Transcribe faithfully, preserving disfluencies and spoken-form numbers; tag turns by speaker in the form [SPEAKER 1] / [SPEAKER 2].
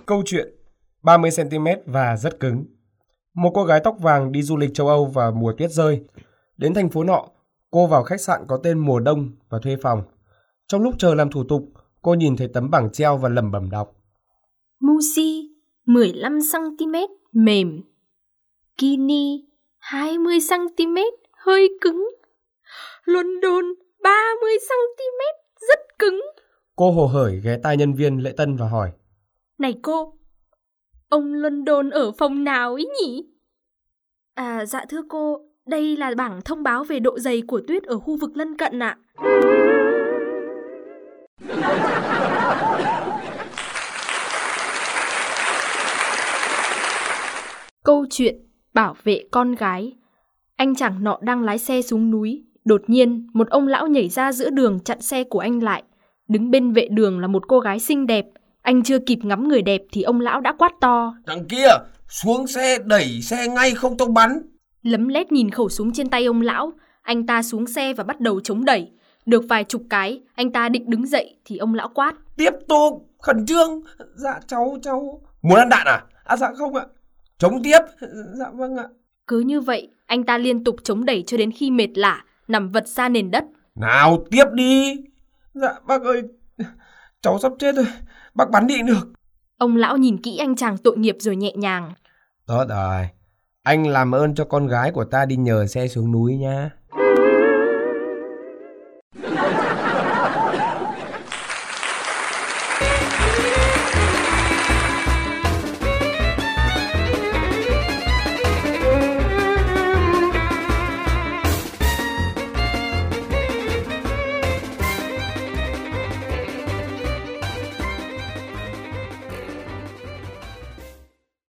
[SPEAKER 1] Câu chuyện ba mươi xăng ti mét và rất cứng. Một cô gái tóc vàng đi du lịch châu Âu vào mùa tuyết rơi. Đến thành phố nọ, cô vào khách sạn có tên Mùa Đông và thuê phòng. Trong lúc chờ làm thủ tục, cô nhìn thấy tấm bảng treo và lẩm bẩm đọc.
[SPEAKER 2] Muji mười lăm xăng ti mét mềm. Kini hai mươi xăng ti mét hơi cứng. London ba mươi xăng ti mét rất cứng.
[SPEAKER 1] Cô hồ hởi ghé tai nhân viên lễ tân và hỏi.
[SPEAKER 2] Này cô, ông London ở phòng nào ý nhỉ? À dạ thưa cô, đây là bảng thông báo về độ dày của tuyết ở khu vực lân cận ạ. Câu chuyện bảo vệ con gái. Anh chàng nọ đang lái xe xuống núi. Đột nhiên, một ông lão nhảy ra giữa đường chặn xe của anh lại. Đứng bên vệ đường là một cô gái xinh đẹp. Anh chưa kịp ngắm người đẹp thì ông lão đã quát to.
[SPEAKER 3] Thằng kia, xuống xe đẩy xe ngay không tông bắn.
[SPEAKER 2] Lấm lét nhìn khẩu súng trên tay ông lão. Anh ta xuống xe và bắt đầu chống đẩy. Được vài chục cái, anh ta định đứng dậy thì ông lão quát.
[SPEAKER 3] Tiếp tục, khẩn trương. Dạ cháu, cháu. Muốn ăn đạn à? À dạ không ạ. Chống tiếp. Dạ vâng ạ.
[SPEAKER 2] Cứ như vậy, anh ta liên tục chống đẩy cho đến khi mệt lả, nằm vật ra nền đất.
[SPEAKER 3] Nào, tiếp đi.
[SPEAKER 1] Dạ bác ơi, cháu sắp chết rồi, bác bắn đi được.
[SPEAKER 2] Ông lão nhìn kỹ anh chàng tội nghiệp rồi nhẹ nhàng.
[SPEAKER 1] Tốt rồi, anh làm ơn cho con gái của ta đi nhờ xe xuống núi nha.